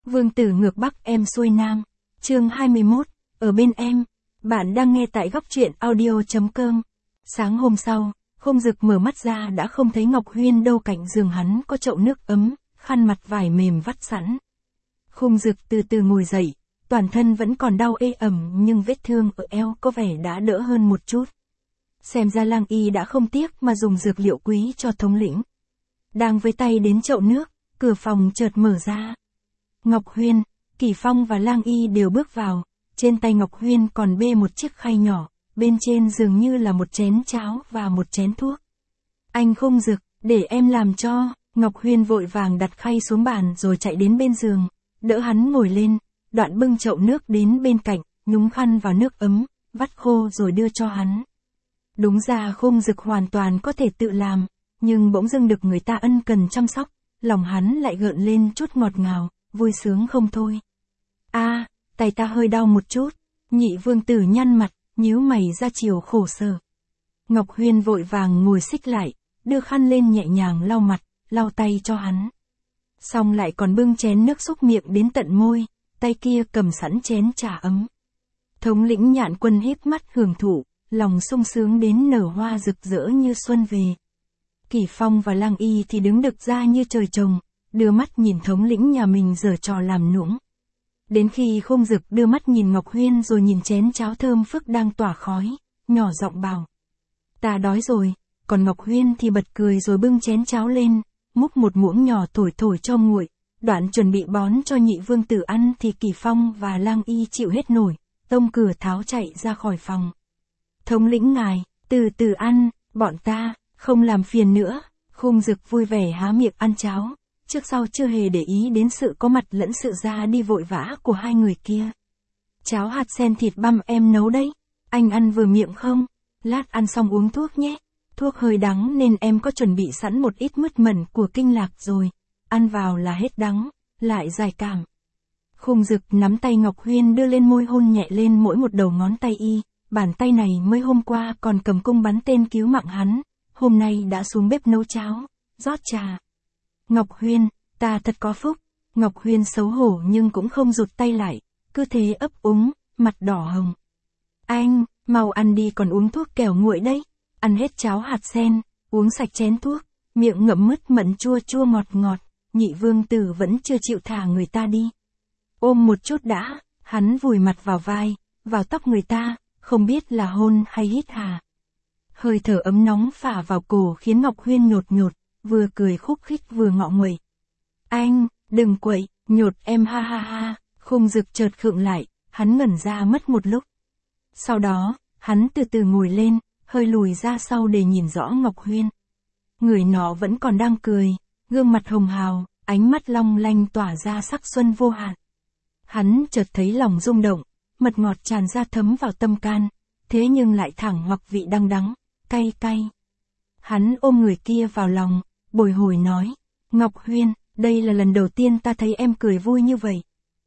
Vương tử ngược Bắc em xuôi Nam. Chương 21, ở bên em. Bạn đang nghe tại góc truyện audio.com. Sáng hôm sau, Không Dực mở mắt ra đã không thấy Ngọc Huyên đâu, cạnh giường hắn có chậu nước ấm, khăn mặt vải mềm vắt sẵn. Không Dực từ từ ngồi dậy, toàn thân vẫn còn đau ê ẩm nhưng vết thương ở eo có vẻ đã đỡ hơn một chút. Xem ra Lang Y đã không tiếc mà dùng dược liệu quý cho thống lĩnh. Đang với tay đến chậu nước, cửa phòng chợt mở ra. Ngọc Huyên, Kỳ Phong và Lang Y đều bước vào, trên tay Ngọc Huyên còn bê một chiếc khay nhỏ, bên trên dường như là một chén cháo và một chén thuốc. Anh Không Dực, để em làm cho. Ngọc Huyên vội vàng đặt khay xuống bàn rồi chạy đến bên giường, đỡ hắn ngồi lên, đoạn bưng chậu nước đến bên cạnh, nhúng khăn vào nước ấm, vắt khô rồi đưa cho hắn. Đúng ra Không Dực hoàn toàn có thể tự làm, nhưng bỗng dưng được người ta ân cần chăm sóc, lòng hắn lại gợn lên chút ngọt ngào, vui sướng không thôi. Tay ta hơi đau một chút. Nhị vương tử nhăn mặt, nhíu mày ra chiều khổ sở. Ngọc Huyên vội vàng ngồi xích lại, đưa khăn lên nhẹ nhàng lau mặt, lau tay cho hắn. Xong lại còn bưng chén nước xúc miệng đến tận môi, tay kia cầm sẵn chén trà ấm. Thống lĩnh Nhạn Quân híp mắt hưởng thụ, lòng sung sướng đến nở hoa rực rỡ như xuân về. Kỳ Phong và Lang Y thì đứng đực ra như trời trồng, đưa mắt nhìn thống lĩnh nhà mình giở trò làm nũng. Đến khi Không Dực đưa mắt nhìn Ngọc Huyên rồi nhìn chén cháo thơm phức đang tỏa khói, nhỏ giọng bảo: "Ta đói rồi." Còn Ngọc Huyên thì bật cười rồi bưng chén cháo lên, múc một muỗng nhỏ thổi thổi cho nguội, đoạn chuẩn bị bón cho nhị vương tử ăn thì Kỳ Phong và Lang Y chịu hết nổi, tông cửa tháo chạy ra khỏi phòng. "Thống lĩnh ngài, từ từ ăn, bọn ta không làm phiền nữa." Không Dực vui vẻ há miệng ăn cháo, trước sau chưa hề để ý đến sự có mặt lẫn sự ra đi vội vã của hai người kia. "Cháo hạt sen thịt băm em nấu đấy, anh ăn vừa miệng không? Lát ăn xong uống thuốc nhé. Thuốc hơi đắng nên em có chuẩn bị sẵn một ít mứt mẩn của Kinh Lạc rồi, ăn vào là hết đắng, lại giải cảm." Không Dực nắm tay Ngọc Huyên đưa lên môi hôn nhẹ lên mỗi một đầu ngón tay y, bàn tay này mới hôm qua còn cầm cung bắn tên cứu mạng hắn, hôm nay đã xuống bếp nấu cháo, rót trà. "Ngọc Huyên, ta thật có phúc." Ngọc Huyên xấu hổ nhưng cũng không rụt tay lại, cứ thế ấp úng, mặt đỏ hồng. "Anh, mau ăn đi, còn uống thuốc kẻo nguội đấy. Ăn hết cháo hạt sen, uống sạch chén thuốc, miệng ngậm mứt mận chua chua ngọt ngọt." Nhị vương tử vẫn chưa chịu thả người ta đi. "Ôm một chút đã." Hắn vùi mặt vào vai, vào tóc người ta, không biết là hôn hay hít hà. Hơi thở ấm nóng phả vào cổ khiến Ngọc Huyên nhột nhột, vừa cười khúc khích vừa ngọ nguậy. "Anh, đừng quậy, nhột em ha ha ha." Không Dực chợt khựng lại, hắn ngẩn ra mất một lúc. Sau đó, hắn từ từ ngồi lên, hơi lùi ra sau để nhìn rõ Ngọc Huyên. Người nọ vẫn còn đang cười, gương mặt hồng hào, ánh mắt long lanh tỏa ra sắc xuân vô hạn. Hắn chợt thấy lòng rung động, mật ngọt tràn ra thấm vào tâm can, thế nhưng lại thẳng hoặc vị đắng đắng, cay cay. Hắn ôm người kia vào lòng, bồi hồi nói: "Ngọc Huyên, đây là lần đầu tiên ta thấy em cười vui như vậy."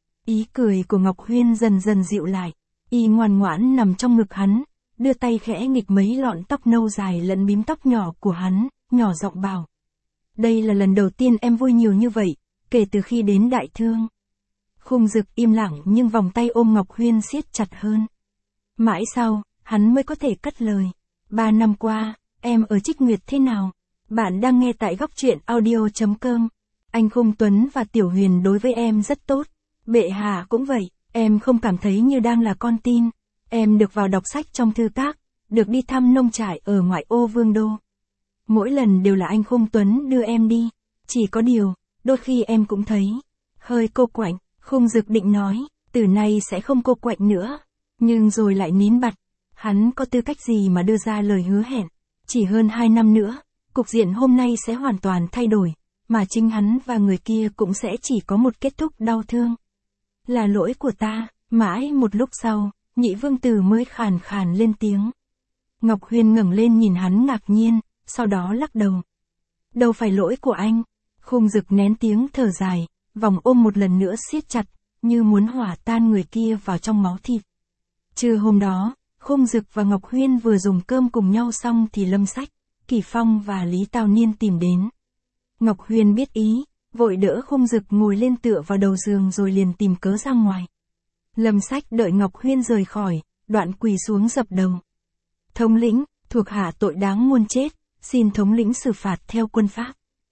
Ý cười của Ngọc Huyên dần dần dịu lại, y ngoan ngoãn nằm trong ngực hắn, đưa tay khẽ nghịch mấy lọn tóc nâu dài lẫn bím tóc nhỏ của hắn, nhỏ giọng bảo: "Đây là lần đầu tiên em vui nhiều như vậy, kể từ khi đến Đại Thương." Không Dực im lặng nhưng vòng tay ôm Ngọc Huyên siết chặt hơn. Mãi sau, hắn mới có thể cất lời: "3 năm qua, em ở Trích Nguyệt thế nào?" Bạn đang nghe tại góc truyện audio.com. "Anh Khung Tuấn và Tiểu Huyền đối với em rất tốt. Bệ hạ cũng vậy, em không cảm thấy như đang là con tin. Em được vào đọc sách trong thư các, được đi thăm nông trại ở ngoại ô Vương đô. Mỗi lần đều là anh Khung Tuấn đưa em đi. Chỉ có điều, đôi khi em cũng thấy hơi cô quạnh." Không Dực định nói, từ nay sẽ không cô quạnh nữa, nhưng rồi lại nín bặt. Hắn có tư cách gì mà đưa ra lời hứa hẹn? Chỉ hơn 2 năm nữa, cục diện hôm nay sẽ hoàn toàn thay đổi, mà chính hắn và người kia cũng sẽ chỉ có một kết thúc đau thương. "Là lỗi của ta." Mãi một lúc sau, nhị vương tử mới khàn khàn lên tiếng. Ngọc Huyên ngẩng lên nhìn hắn ngạc nhiên, sau đó lắc đầu. "Đâu phải lỗi của anh." Không Dực nén tiếng thở dài, vòng ôm một lần nữa siết chặt, như muốn hòa tan người kia vào trong máu thịt. Trưa hôm đó, Không Dực và Ngọc Huyên vừa dùng cơm cùng nhau xong thì Lâm Sách, Kỳ Phong và Lý Tào Niên tìm đến. Ngọc Huyên biết ý, vội đỡ Khung Dực ngồi lên tựa vào đầu giường rồi liền tìm cớ ra ngoài. Lâm Sách đợi Ngọc Huyên rời khỏi, đoạn quỳ xuống dập đầu. Thống lĩnh, thuộc hạ tội đáng muôn chết, xin thống lĩnh xử phạt theo quân pháp.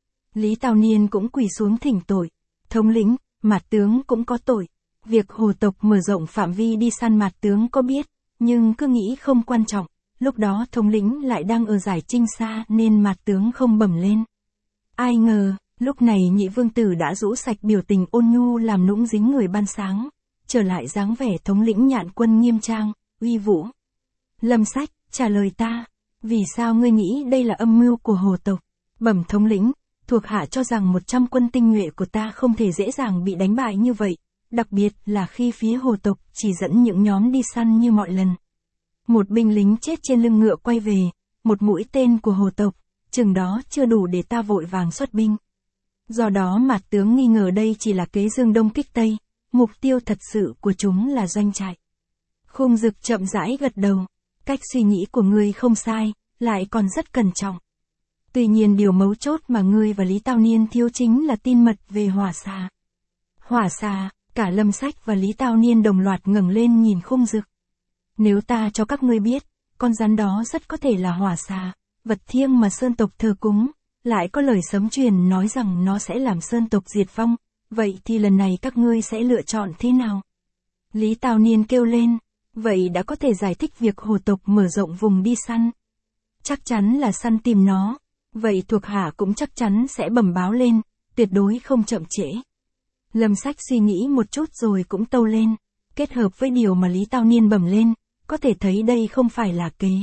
Lý Tào Niên cũng quỳ xuống thỉnh tội. Thống lĩnh, Mạt tướng cũng có tội. Việc hồ tộc mở rộng phạm vi đi săn Mạt tướng có biết, nhưng cứ nghĩ không quan trọng. Lúc đó thống lĩnh lại đang ở giải Trinh Sa nên Mạt tướng không bẩm lên. Ai ngờ, lúc này Nhị Vương Tử đã rũ sạch biểu tình ôn nhu làm nũng dính người ban sáng, trở lại dáng vẻ thống lĩnh Nhạn quân nghiêm trang, uy vũ. Lâm Sách, trả lời ta, vì sao ngươi nghĩ đây là âm mưu của hồ tộc? Bẩm thống lĩnh, thuộc hạ cho rằng 100 quân tinh nhuệ của ta không thể dễ dàng bị đánh bại như vậy, đặc biệt là khi phía hồ tộc chỉ dẫn những nhóm đi săn như mọi lần. Một binh lính chết trên lưng ngựa quay về, một mũi tên của hồ tộc, chừng đó chưa đủ để ta vội vàng xuất binh. Do đó Mạt tướng nghi ngờ đây chỉ là kế dương đông kích tây, mục tiêu thật sự của chúng là doanh trại. Khung Dực chậm rãi gật đầu, cách suy nghĩ của ngươi không sai, lại còn rất cẩn trọng. Tuy nhiên điều mấu chốt mà ngươi và Lý Tào Niên thiếu chính là tin mật về hỏa xà. Hỏa xà, cả Lâm Sách và Lý Tào Niên đồng loạt ngẩng lên nhìn Khung Dực. Nếu ta cho các ngươi biết, con rắn đó rất có thể là hỏa xà, vật thiêng mà Sơn tộc thờ cúng, lại có lời sấm truyền nói rằng nó sẽ làm Sơn tộc diệt vong, vậy thì lần này các ngươi sẽ lựa chọn thế nào? Lý Tào Niên kêu lên, vậy đã có thể giải thích việc hồ tộc mở rộng vùng đi săn. Chắc chắn là săn tìm nó, vậy thuộc hạ cũng chắc chắn sẽ bẩm báo lên, tuyệt đối không chậm trễ. Lâm Sách suy nghĩ một chút rồi cũng tâu lên, kết hợp với điều mà Lý Tào Niên bẩm lên, có thể thấy đây không phải là kế.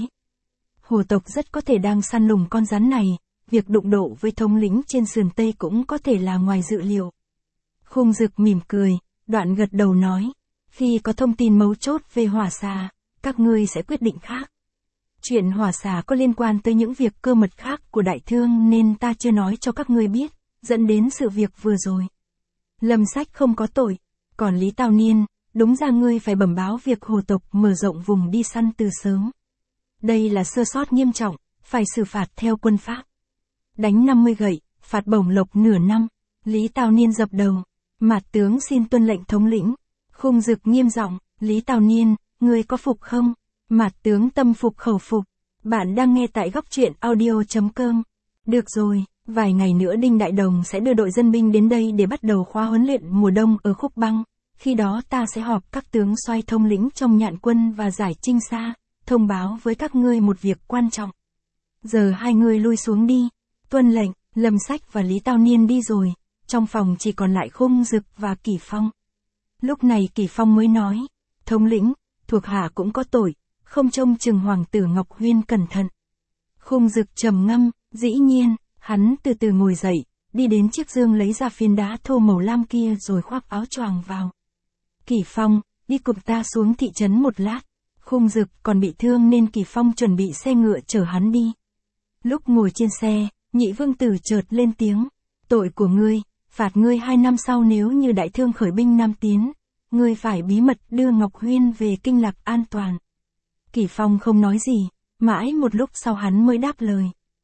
Hồ tộc rất có thể đang săn lùng con rắn này, việc đụng độ với thống lĩnh trên sườn Tây cũng có thể là ngoài dự liệu. Khung Dực mỉm cười, đoạn gật đầu nói, khi có thông tin mấu chốt về hỏa xà, các ngươi sẽ quyết định khác. Chuyện hỏa xà có liên quan tới những việc cơ mật khác của đại thương nên ta chưa nói cho các ngươi biết, dẫn đến sự việc vừa rồi. Lâm Sách không có tội, còn Lý Tào Niên, đúng ra ngươi phải bẩm báo việc hồ tộc mở rộng vùng đi săn từ sớm. Đây là sơ sót nghiêm trọng, phải xử phạt theo quân pháp. Đánh 50 gậy, phạt bổng lộc nửa năm. Lý Tào Niên dập đầu, Mạt tướng xin tuân lệnh thống lĩnh. Khung Dực nghiêm giọng, Lý Tào Niên, ngươi có phục không? Mạt tướng tâm phục khẩu phục. Bạn đang nghe tại góc truyện audio.com. Được rồi, vài ngày nữa Đinh Đại Đồng sẽ đưa đội dân binh đến đây để bắt đầu khóa huấn luyện mùa đông ở Khúc Băng. Khi đó ta sẽ họp các tướng soái thống lĩnh trong Nhạn quân và giải Trinh Sa, thông báo với các ngươi một việc quan trọng. Giờ hai người lui xuống đi. Tuân lệnh. Lâm Sách và Lý Tào Niên đi rồi, trong phòng chỉ còn lại Khung Dực và Kỷ Phong. Lúc này Kỷ Phong mới nói, thống lĩnh, thuộc hạ cũng có tội, không trông chừng hoàng tử Ngọc Huyên cẩn thận. Khung Dực trầm ngâm, dĩ nhiên, hắn từ từ ngồi dậy, đi đến chiếc giường lấy ra phiến đá thô màu lam kia rồi khoác áo choàng vào. Kỷ Phong, đi cùng ta xuống thị trấn một lát. Khung Dực còn bị thương nên Kỷ Phong chuẩn bị xe ngựa chở hắn đi. Lúc ngồi trên xe, Nhị Vương Tử chợt lên tiếng, tội của ngươi, phạt ngươi 2 năm sau nếu như đại thương khởi binh Nam tiến, ngươi phải bí mật đưa Ngọc Huyên về Kinh Lạc an toàn. Kỷ Phong không nói gì, mãi một lúc sau hắn mới đáp lời.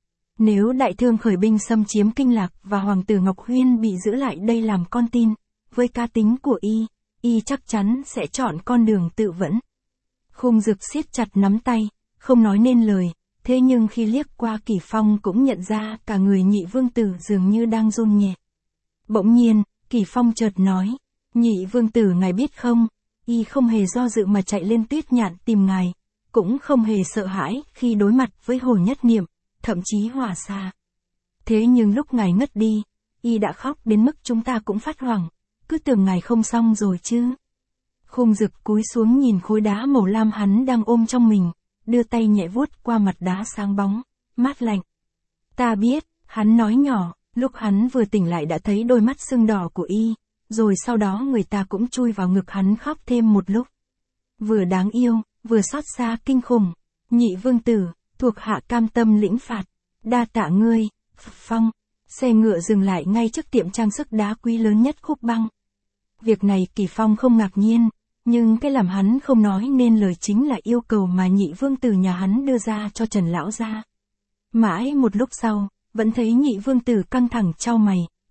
Nếu đại thương khởi binh xâm chiếm Kinh Lạc và hoàng tử Ngọc Huyên bị giữ lại đây làm con tin, với cá tính của y chắc chắn sẽ chọn con đường tự vẫn. Khung Dực siết chặt nắm tay, không nói nên lời, thế nhưng khi liếc qua Kỷ Phong cũng nhận ra cả người Nhị Vương Tử dường như đang run nhẹ. Bỗng nhiên, Kỷ Phong chợt nói, Nhị Vương Tử ngài biết không, y không hề do dự mà chạy lên Tuyết Nhạn tìm ngài, cũng không hề sợ hãi khi đối mặt với Hồ Nhất Niệm, thậm chí hỏa xà. Thế nhưng lúc ngài ngất đi, y đã khóc đến mức chúng ta cũng phát hoảng, cứ tưởng ngài không xong rồi chứ. Khung Dực cúi xuống nhìn khối đá màu lam hắn đang ôm trong mình, đưa tay nhẹ vuốt qua mặt đá sáng bóng, mát lạnh. Ta biết, hắn nói nhỏ, lúc hắn vừa tỉnh lại đã thấy đôi mắt sưng đỏ của y, rồi sau đó người ta cũng chui vào ngực hắn khóc thêm một lúc. Vừa đáng yêu, vừa xót xa kinh khủng. Nhị Vương Tử, thuộc hạ cam tâm lĩnh phạt. Đa tạ ngươi. Phong. Xe ngựa dừng lại ngay trước tiệm trang sức đá quý lớn nhất Khúc Băng. Việc này Kỷ Phong không ngạc nhiên, nhưng cái làm hắn không nói nên lời chính là yêu cầu mà Nhị Vương Tử nhà hắn đưa ra cho Trần Lão gia. Mãi một lúc sau, vẫn thấy Nhị Vương Tử căng thẳng chau mày,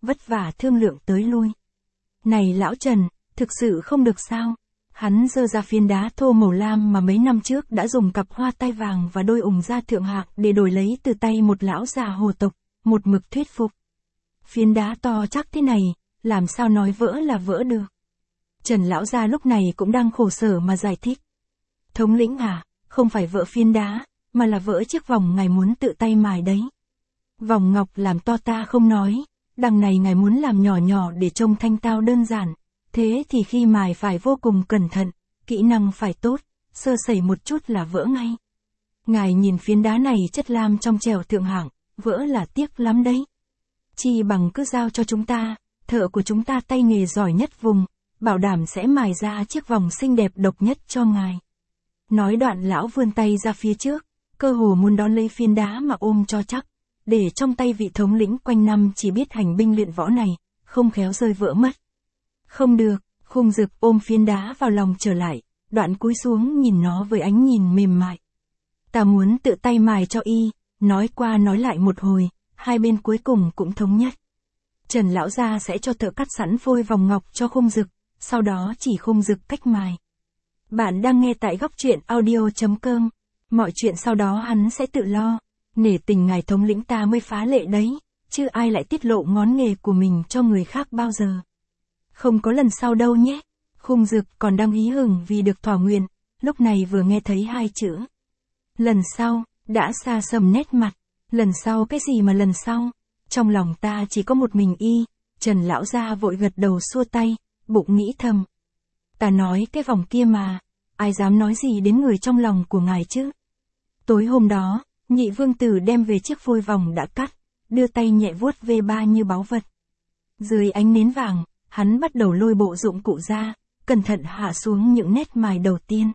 vất vả thương lượng tới lui. Này lão Trần, thực sự không được sao? Hắn giơ ra phiến đá thô màu lam mà mấy năm trước đã dùng cặp hoa tai vàng và đôi ủng da thượng hạng để đổi lấy từ tay một lão già hồ tộc, một mực thuyết phục. Phiến đá to chắc thế này, làm sao nói vỡ là vỡ được. Trần lão gia lúc này cũng đang khổ sở mà giải thích. Thống lĩnh à, không phải vỡ phiến đá, mà là vỡ chiếc vòng ngài muốn tự tay mài đấy. Vòng ngọc làm to ta không nói, đằng này ngài muốn làm nhỏ nhỏ để trông thanh tao đơn giản. Thế thì khi mài phải vô cùng cẩn thận, kỹ năng phải tốt, sơ sẩy một chút là vỡ ngay. Ngài nhìn phiến đá này chất lam trong trẻo thượng hạng, vỡ là tiếc lắm đấy. Chi bằng cứ giao cho chúng ta, thợ của chúng ta tay nghề giỏi nhất vùng, bảo đảm sẽ mài ra chiếc vòng xinh đẹp độc nhất cho ngài. Nói đoạn lão vươn tay ra phía trước, cơ hồ muốn đón lấy phiến đá mà ôm cho chắc, để trong tay vị thống lĩnh quanh năm chỉ biết hành binh luyện võ này, không khéo rơi vỡ mất. Không được, Khung Dực ôm phiến đá vào lòng trở lại, đoạn cúi xuống nhìn nó với ánh nhìn mềm mại. Ta muốn tự tay mài cho y, nói qua nói lại một hồi, hai bên cuối cùng cũng thống nhất. Trần lão gia sẽ cho thợ cắt sẵn phôi vòng ngọc cho Khung Dực, sau đó chỉ Khung Dực cách mài. Bạn đang nghe tại góc truyện audio.com, mọi chuyện sau đó hắn sẽ tự lo, nể tình ngài thống lĩnh ta mới phá lệ đấy, chứ ai lại tiết lộ ngón nghề của mình cho người khác bao giờ. Không có lần sau đâu nhé. Khung Dực còn đang hí hửng vì được thỏa nguyện, lúc này vừa nghe thấy hai chữ. Lần sau, đã xa sầm nét mặt, lần sau cái gì mà lần sau, trong lòng ta chỉ có một mình y. Trần lão gia vội gật đầu xua tay, bụng nghĩ thầm. Ta nói cái vòng kia mà, ai dám nói gì đến người trong lòng của ngài chứ. Tối hôm đó, Nhị vương tử đem về chiếc phôi vòng đã cắt, đưa tay nhẹ vuốt về ba như báu vật. Dưới ánh nến vàng, hắn bắt đầu lôi bộ dụng cụ ra, cẩn thận hạ xuống những nét mài đầu tiên.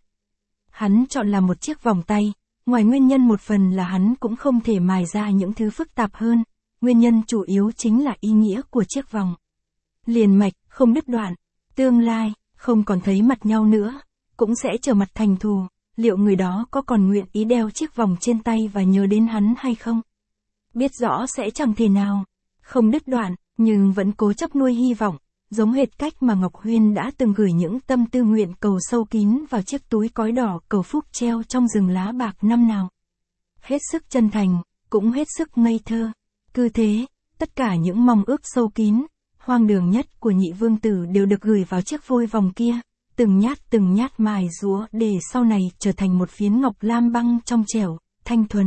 Hắn chọn làm một chiếc vòng tay, ngoài nguyên nhân một phần là hắn cũng không thể mài ra những thứ phức tạp hơn, nguyên nhân chủ yếu chính là ý nghĩa của chiếc vòng. Liền mạch, không đứt đoạn, tương lai, không còn thấy mặt nhau nữa, cũng sẽ trở mặt thành thù, liệu người đó có còn nguyện ý đeo chiếc vòng trên tay và nhớ đến hắn hay không? Biết rõ sẽ chẳng thể nào, không đứt đoạn, nhưng vẫn cố chấp nuôi hy vọng. Giống hệt cách mà Ngọc Huyên đã từng gửi những tâm tư nguyện cầu sâu kín vào chiếc túi cói đỏ cầu phúc treo trong rừng lá bạc năm nào. Hết sức chân thành, cũng hết sức ngây thơ. Cứ thế, tất cả những mong ước sâu kín, hoang đường nhất của Nhị vương tử đều được gửi vào chiếc phôi vòng kia, từng nhát mài rũa để sau này trở thành một phiến ngọc lam băng trong trẻo, thanh thuần.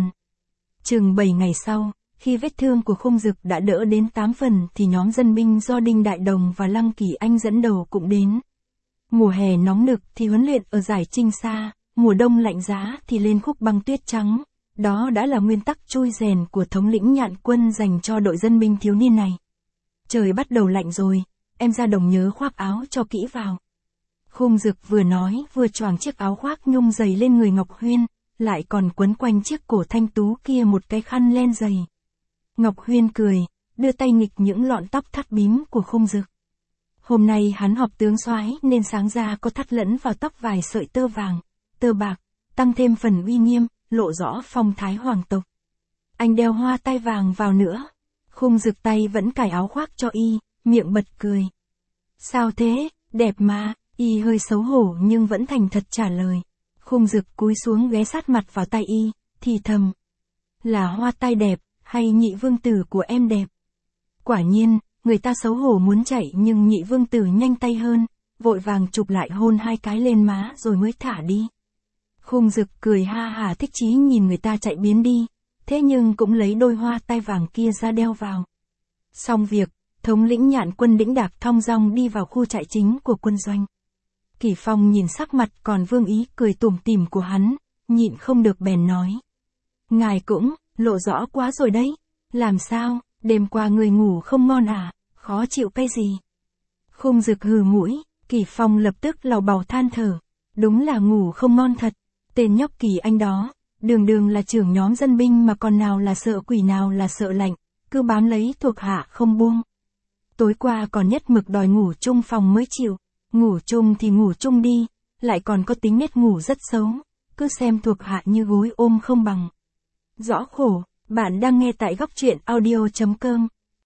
Chừng 7 ngày sau, khi vết thương của Khung Dực đã đỡ đến 8 phần thì nhóm dân binh do Đinh Đại Đồng và Lăng Kỳ Anh dẫn đầu cũng đến. Mùa hè nóng nực thì huấn luyện ở giải Trinh Sa, mùa đông lạnh giá thì lên khúc băng tuyết trắng. Đó đã là nguyên tắc chui rèn của thống lĩnh Nhạn Quân dành cho đội dân binh thiếu niên này. Trời bắt đầu lạnh rồi, em ra đồng nhớ khoác áo cho kỹ vào. Khung Dực vừa nói vừa choàng chiếc áo khoác nhung dày lên người Ngọc Huyên, lại còn quấn quanh chiếc cổ thanh tú kia một cái khăn len dày. Ngọc Huyên cười, đưa tay nghịch những lọn tóc thắt bím của Khung Dực. Hôm nay hắn họp tướng soái nên sáng ra có thắt lẫn vào tóc vài sợi tơ vàng, tơ bạc, tăng thêm phần uy nghiêm, lộ rõ phong thái hoàng tộc. Anh đeo hoa tai vàng vào nữa. Khung Dực tay vẫn cài áo khoác cho y, miệng bật cười. Sao thế, đẹp mà, y hơi xấu hổ nhưng vẫn thành thật trả lời. Khung Dực cúi xuống ghé sát mặt vào tay y, thì thầm. Là hoa tai đẹp, hay Nhị vương tử của em đẹp? Quả nhiên, người ta xấu hổ muốn chạy nhưng Nhị vương tử nhanh tay hơn, vội vàng chụp lại hôn hai cái lên má rồi mới thả đi. Khung Dực cười ha hả thích chí nhìn người ta chạy biến đi, thế nhưng cũng lấy đôi hoa tai vàng kia ra đeo vào. Xong việc, thống lĩnh Nhạn Quân đĩnh đạc thong dong đi vào khu trại chính của quân doanh. Kỷ Phong nhìn sắc mặt còn vương ý cười tủm tỉm của hắn, nhịn không được bèn nói. Ngài cũng, lộ rõ quá rồi đấy. Làm sao, đêm qua người ngủ không ngon à, khó chịu cái gì? Khung Dực hừ mũi, Kỷ Phong lập tức lầu bầu than thở. Đúng là ngủ không ngon thật. Tên nhóc Kỳ Anh đó, đường là trưởng nhóm dân binh mà còn nào là sợ quỷ nào là sợ lạnh, cứ bám lấy thuộc hạ không buông. Tối qua còn nhất mực đòi ngủ chung phòng mới chịu. Ngủ chung thì ngủ chung đi, lại còn có tính nết ngủ rất xấu, cứ xem thuộc hạ như gối ôm không bằng. Rõ khổ, bạn đang nghe tại góc truyện audio.com.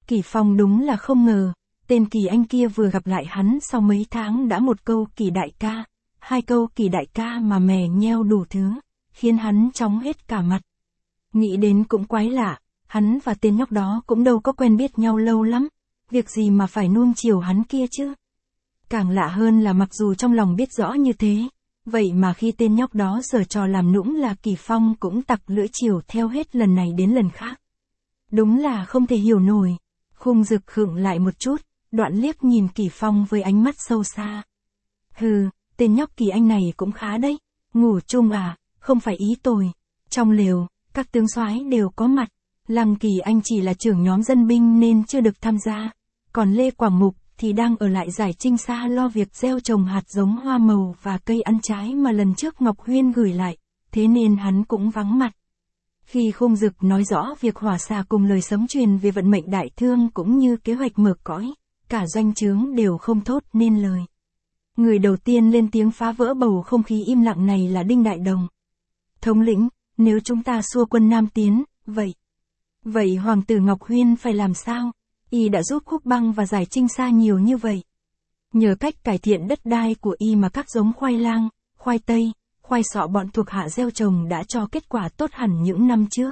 Kỳ Phong đúng là không ngờ, tên Kỳ anh kia vừa gặp lại hắn sau mấy tháng đã một câu Kỳ đại ca, hai câu Kỳ đại ca mà mè nheo đủ thứ, khiến hắn chóng hết cả mặt. Nghĩ đến cũng quái lạ, hắn và tên nhóc đó cũng đâu có quen biết nhau lâu lắm, việc gì mà phải nuông chiều hắn kia chứ. Càng lạ hơn là mặc dù trong lòng biết rõ như thế, vậy mà khi tên nhóc đó giở trò làm nũng là Kỳ Phong cũng tặc lưỡi chiều theo hết lần này đến lần khác. Đúng là không thể hiểu nổi. Khung Dực khựng lại một chút, đoạn liếc nhìn Kỳ Phong với ánh mắt sâu xa. Hừ, tên nhóc Kỳ anh này cũng khá đấy. Ngủ chung à, không phải ý tôi. Trong lều, các tướng soái đều có mặt. Lăng Kỳ anh chỉ là trưởng nhóm dân binh nên chưa được tham gia. Còn Lê Quảng Mục thì đang ở lại Giải Trinh Sa lo việc gieo trồng hạt giống hoa màu và cây ăn trái mà lần trước Ngọc Huyên gửi lại, thế nên hắn cũng vắng mặt. Khi Khung Dực nói rõ việc hỏa xà cùng lời sấm truyền về vận mệnh đại thương cũng như kế hoạch mở cõi, cả doanh trướng đều không thốt nên lời. Người đầu tiên lên tiếng phá vỡ bầu không khí im lặng này là Đinh Đại Đồng. Thống lĩnh, nếu chúng ta xua quân Nam tiến, vậy Hoàng tử Ngọc Huyên phải làm sao? Y đã giúp Khúc Băng và Giải Trinh Sa nhiều như vậy. Nhờ cách cải thiện đất đai của Y mà các giống khoai lang, khoai tây, khoai sọ bọn thuộc hạ gieo trồng đã cho kết quả tốt hẳn những năm trước.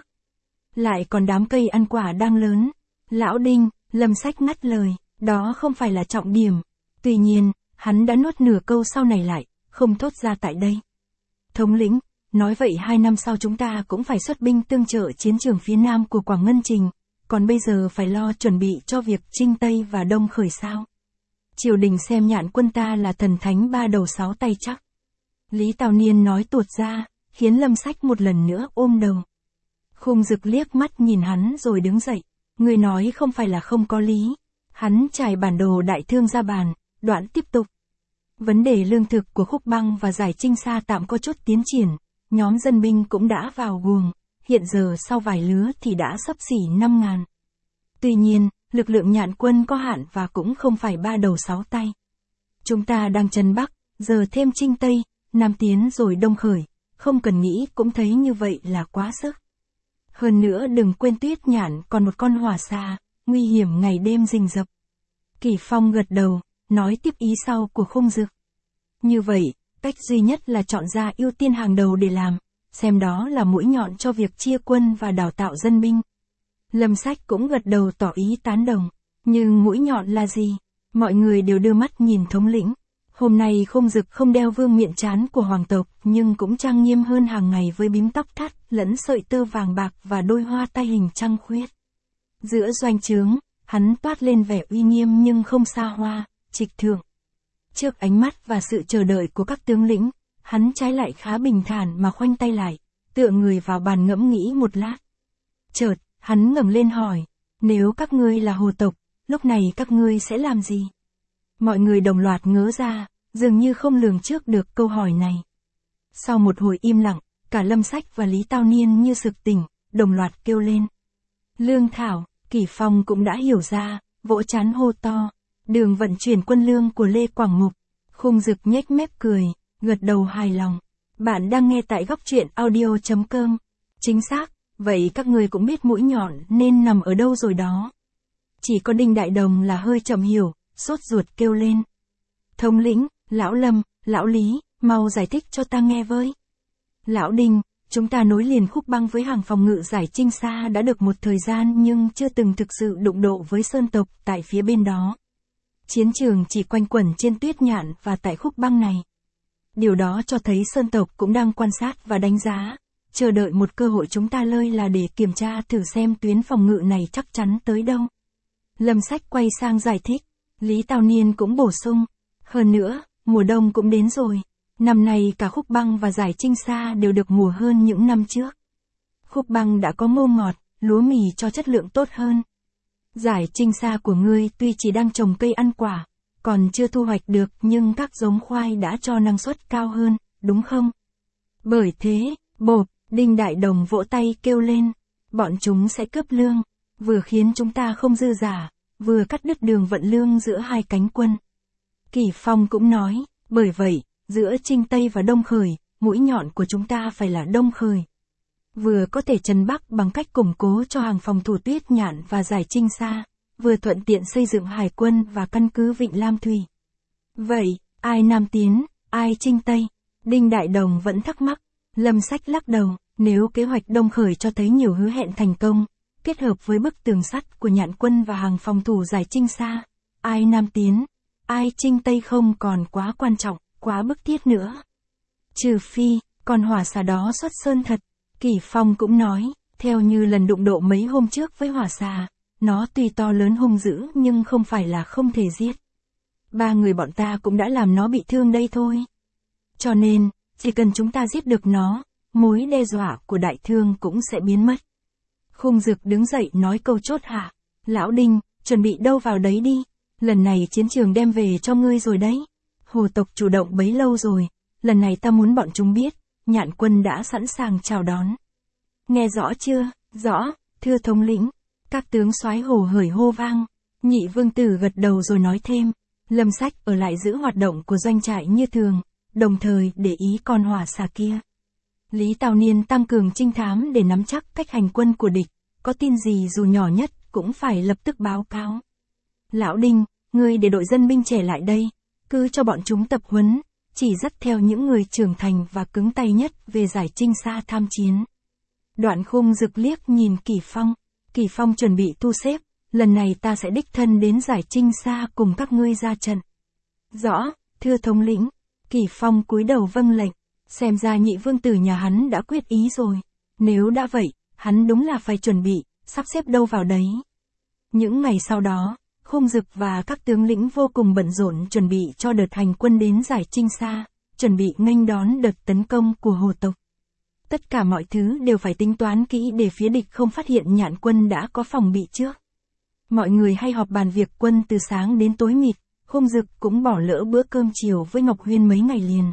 Lại còn đám cây ăn quả đang lớn. Lão Đinh, Lâm Sách ngắt lời, đó không phải là trọng điểm. Tuy nhiên, hắn đã nuốt nửa câu sau này lại, không thốt ra tại đây. Thống lĩnh, nói vậy 2 năm sau chúng ta cũng phải xuất binh tương trợ chiến trường phía nam của Quảng Ngân Trình, còn bây giờ phải lo chuẩn bị cho việc Trinh Tây và Đông khởi sao. Triều đình xem Nhạn quân ta là thần thánh 3 đầu 6 tay chắc. Lý Tào Niên nói tuột ra, khiến Lâm Sách một lần nữa ôm đầu. Khung Dực liếc mắt nhìn hắn rồi đứng dậy. Người nói không phải là không có lý. Hắn trải bản đồ đại thương ra bàn, đoạn tiếp tục. Vấn đề lương thực của Khúc Băng và Giải Trinh Sa tạm có chút tiến triển, nhóm dân binh cũng đã vào guồng, hiện giờ sau vài lứa thì đã xấp xỉ 5.000. Tuy nhiên, lực lượng Nhạn quân có hạn và cũng không phải 3 đầu 6 tay. Chúng ta đang chân Bắc, giờ thêm Trinh Tây, Nam tiến rồi Đông khởi, không cần nghĩ cũng thấy như vậy là quá sức. Hơn nữa đừng quên Tuyết Nhạn còn một con hỏa xà, nguy hiểm ngày đêm rình rập. Kỳ Phong gật đầu, nói tiếp ý sau của Khung Dực. Như vậy, cách duy nhất là chọn ra ưu tiên hàng đầu để làm, xem đó là mũi nhọn cho việc chia quân và đào tạo dân binh. Lâm Sách cũng gật đầu tỏ ý tán đồng, nhưng mũi nhọn là gì? Mọi người đều đưa mắt nhìn thống lĩnh. Hôm nay Khung Dực không đeo vương miện trán của hoàng tộc nhưng cũng trang nghiêm hơn hàng ngày với bím tóc thắt lẫn sợi tơ vàng bạc và đôi hoa tai hình trăng khuyết. Giữa doanh trướng, hắn toát lên vẻ uy nghiêm nhưng không xa hoa, trịch thượng. Trước ánh mắt và sự chờ đợi của các tướng lĩnh, hắn trái lại khá bình thản mà khoanh tay lại, tựa người vào bàn ngẫm nghĩ một lát. Chợt, hắn ngẩng lên hỏi, nếu các ngươi là hồ tộc, lúc này các ngươi sẽ làm gì? Mọi người đồng loạt ngớ ra, dường như không lường trước được câu hỏi này. Sau một hồi im lặng, cả Lâm Sách và Lý Tào Niên như sực tỉnh, đồng loạt kêu lên. Lương thảo, Kỳ Phong cũng đã hiểu ra, vỗ trán hô to. Đường vận chuyển quân lương của Lê Quảng Mục. Khung Dực nhếch mép cười, gật đầu hài lòng. Bạn đang nghe tại góc truyện audio.com. Chính xác, vậy các người cũng biết mũi nhọn nên nằm ở đâu rồi đó. Chỉ có Đinh Đại Đồng là hơi chậm hiểu, sốt ruột kêu lên. Thống lĩnh, Lão Lâm, Lão Lý, mau giải thích cho ta nghe với. Lão Đinh, chúng ta nối liền Khúc Băng với hàng phòng ngự Giải Trinh Sa đã được một thời gian nhưng chưa từng thực sự đụng độ với Sơn tộc tại phía bên đó. Chiến trường chỉ quanh quẩn trên Tuyết Nhạn và tại Khúc Băng này. Điều đó cho thấy Sơn tộc cũng đang quan sát và đánh giá, chờ đợi một cơ hội chúng ta lơi là để kiểm tra thử xem tuyến phòng ngự này chắc chắn tới đâu. Lâm Sách quay sang giải thích, Lý Tào Niên cũng bổ sung, hơn nữa, mùa đông cũng đến rồi, năm nay cả Khúc Băng và Giải Trinh Sa đều được mùa hơn những năm trước. Khúc Băng đã có ngô ngọt, lúa mì cho chất lượng tốt hơn. Giải Trinh Sa của ngươi tuy chỉ đang trồng cây ăn quả, còn chưa thu hoạch được nhưng các giống khoai đã cho năng suất cao hơn, đúng không? Bởi thế, bộp, Đinh Đại Đồng vỗ tay kêu lên, bọn chúng sẽ cướp lương, vừa khiến chúng ta không dư giả, vừa cắt đứt đường vận lương giữa hai cánh quân. Kỳ Phong cũng nói, bởi vậy, giữa Trinh Tây và Đông khởi, mũi nhọn của chúng ta phải là Đông khởi. Vừa có thể trấn Bắc bằng cách củng cố cho hàng phòng thủ Tuyết Nhạn và Giải Trinh Sa, vừa thuận tiện xây dựng hải quân và căn cứ Vịnh Lam Thủy. Vậy, ai Nam tiến, ai Trinh Tây? Đinh Đại Đồng vẫn thắc mắc. Lâm Sách lắc đầu, nếu kế hoạch Đông Khởi cho thấy nhiều hứa hẹn thành công, kết hợp với bức tường sắt của Nhạn quân và hàng phòng thủ giải Trinh xa, ai Nam tiến, ai Trinh Tây không còn quá quan trọng, quá bức thiết nữa. Trừ phi, con hỏa xà đó xuất sơn thật. Kỷ Phong cũng nói, theo như lần đụng độ mấy hôm trước với hỏa xà, nó tuy to lớn hung dữ nhưng không phải là không thể giết. 3 người bọn ta cũng đã làm nó bị thương đây thôi. Cho nên, chỉ cần chúng ta giết được nó, mối đe dọa của đại thương cũng sẽ biến mất. Khung Dực đứng dậy nói câu chốt hạ. Lão Đinh, chuẩn bị đâu vào đấy đi. Lần này chiến trường đem về cho ngươi rồi đấy. Hồ tộc chủ động bấy lâu rồi. Lần này ta muốn bọn chúng biết, Nhạn quân đã sẵn sàng chào đón. Nghe rõ chưa? Rõ, thưa thống lĩnh. Các tướng soái hồ hởi hô vang. Nhị vương tử gật đầu rồi nói thêm. Lâm Sách ở lại giữ hoạt động của doanh trại như thường, đồng thời để ý con hỏa xà kia. Lý Tào Niên tăng cường trinh thám để nắm chắc cách hành quân của địch, có tin gì dù nhỏ nhất cũng phải lập tức báo cáo. Lão Đinh, ngươi để đội dân binh trẻ lại đây, cứ cho bọn chúng tập huấn, chỉ dắt theo những người trưởng thành và cứng tay nhất về giải Trinh xa tham chiến. Đoạn Khung Dực liếc nhìn Kỷ Phong. Kỷ Phong chuẩn bị thu xếp, lần này ta sẽ đích thân đến giải Trinh xa cùng các ngươi ra trận. Rõ, thưa thống lĩnh. Kỷ Phong cúi đầu vâng lệnh. Xem ra nhị vương tử nhà hắn đã quyết ý rồi. Nếu đã vậy, hắn đúng là phải chuẩn bị, sắp xếp đâu vào đấy. Những ngày sau đó, Khung Dực và các tướng lĩnh vô cùng bận rộn chuẩn bị cho đợt hành quân đến giải Trinh xa, chuẩn bị nghênh đón đợt tấn công của Hồ tộc. Tất cả mọi thứ đều phải tính toán kỹ để phía địch không phát hiện Nhạn quân đã có phòng bị trước. Mọi người hay họp bàn việc quân từ sáng đến tối mịt, Khung Dực cũng bỏ lỡ bữa cơm chiều với Ngọc Huyên mấy ngày liền.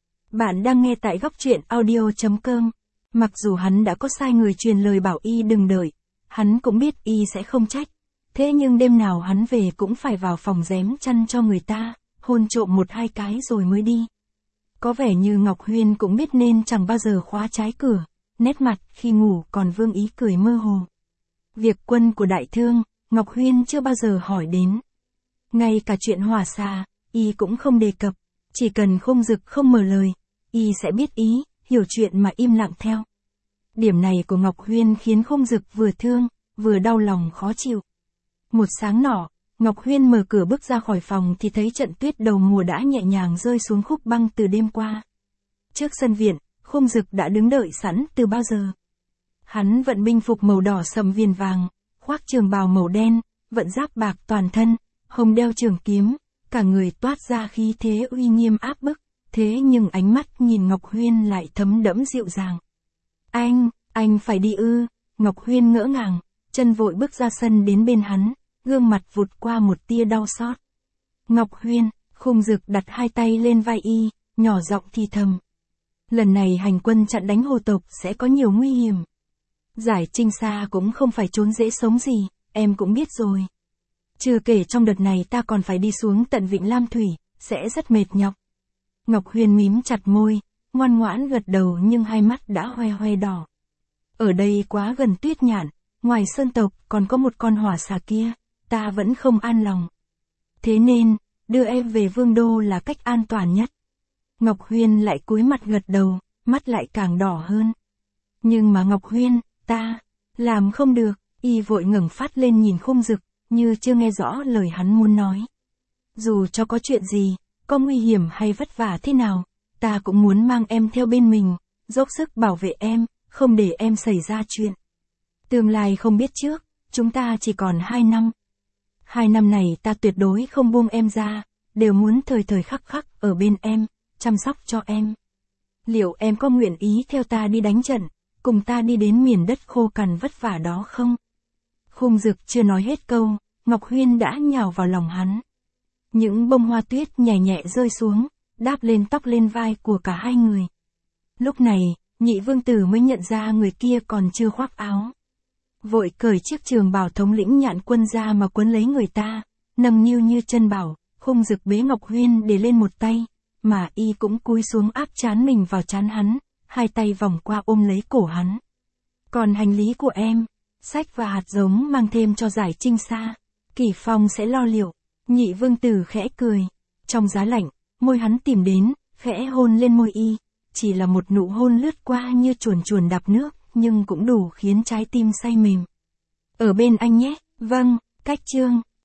Bạn đang nghe tại góc truyện audio.com. Mặc dù hắn đã có sai người truyền lời bảo y đừng đợi, hắn cũng biết y sẽ không trách. Thế nhưng đêm nào hắn về cũng phải vào phòng rém chăn cho người ta, hôn trộm 1-2 cái rồi mới đi. Có vẻ như Ngọc Huyên cũng biết nên chẳng bao giờ khóa trái cửa, nét mặt khi ngủ còn vương ý cười mơ hồ. Việc quân của đại thương, Ngọc Huyên chưa bao giờ hỏi đến. Ngay cả chuyện hỏa xà, y cũng không đề cập, chỉ cần Khung Dực không mở lời, y sẽ biết ý, hiểu chuyện mà im lặng theo. Điểm này của Ngọc Huyên khiến Khung Dực vừa thương, vừa đau lòng khó chịu. Một sáng nọ, Ngọc Huyên mở cửa bước ra khỏi phòng thì thấy trận tuyết đầu mùa đã nhẹ nhàng rơi xuống khúc băng từ đêm qua. Trước sân viện, Khung Dực đã đứng đợi sẵn từ bao giờ. Hắn vận binh phục màu đỏ sầm viền vàng, khoác trường bào màu đen, vận giáp bạc toàn thân, hồng đeo trường kiếm, cả người toát ra khí thế uy nghiêm áp bức, thế nhưng ánh mắt nhìn Ngọc Huyên lại thấm đẫm dịu dàng. Anh phải đi ư? Ngọc Huyên ngỡ ngàng, chân vội bước ra sân đến bên hắn, gương mặt vụt qua một tia đau xót. Ngọc Huyên, Khung Dực đặt 2 tay lên vai y, nhỏ giọng thì thầm. Lần này hành quân chặn đánh Hồ tộc sẽ có nhiều nguy hiểm. Giải Trinh xa cũng không phải trốn dễ sống gì, em cũng biết rồi. Chưa kể trong đợt này ta còn phải đi xuống tận Vịnh Lam Thủy, sẽ rất mệt nhọc. Ngọc Huyên mím chặt môi, ngoan ngoãn gật đầu nhưng hai mắt đã hoe hoe đỏ. Ở đây quá gần Tuyết Nhạn, ngoài sơn tộc còn có một con hỏa xà kia, ta vẫn không an lòng. Thế nên, đưa em về Vương Đô là cách an toàn nhất. Ngọc Huyên lại cúi mặt gật đầu, mắt lại càng đỏ hơn. Nhưng mà Ngọc Huyên, ta, làm không được, y vội ngẩng phát lên nhìn Khung Dực, như chưa nghe rõ lời hắn muốn nói. Dù cho có chuyện gì, có nguy hiểm hay vất vả thế nào, ta cũng muốn mang em theo bên mình, dốc sức bảo vệ em, không để em xảy ra chuyện. Tương lai không biết trước, chúng ta chỉ còn 2 năm. 2 năm này ta tuyệt đối không buông em ra, đều muốn thời thời khắc khắc ở bên em, chăm sóc cho em. Liệu em có nguyện ý theo ta đi đánh trận, cùng ta đi đến miền đất khô cằn vất vả đó không? Khung Dực chưa nói hết câu, Ngọc Huyên đã nhào vào lòng hắn. Những bông hoa tuyết nhẹ nhẹ rơi xuống, đáp lên tóc lên vai của cả hai người. Lúc này, nhị vương tử mới nhận ra người kia còn chưa khoác áo. Vội cởi chiếc trường bào thống lĩnh Nhạn quân ra mà quấn lấy người ta, nâng niu như chân bảo, Khung Dực bế Ngọc Huyên để lên một tay, mà y cũng cúi xuống áp trán mình vào trán hắn, 2 tay vòng qua ôm lấy cổ hắn. Còn hành lý của em, sách và hạt giống mang thêm cho giải Trinh xa. Kỷ Phong sẽ lo liệu. Nhị vương tử khẽ cười. Trong giá lạnh, môi hắn tìm đến, khẽ hôn lên môi y. Chỉ là một nụ hôn lướt qua như chuồn chuồn đạp nước, nhưng cũng đủ khiến trái tim say mềm. Ở bên anh nhé. Vâng, cách chương.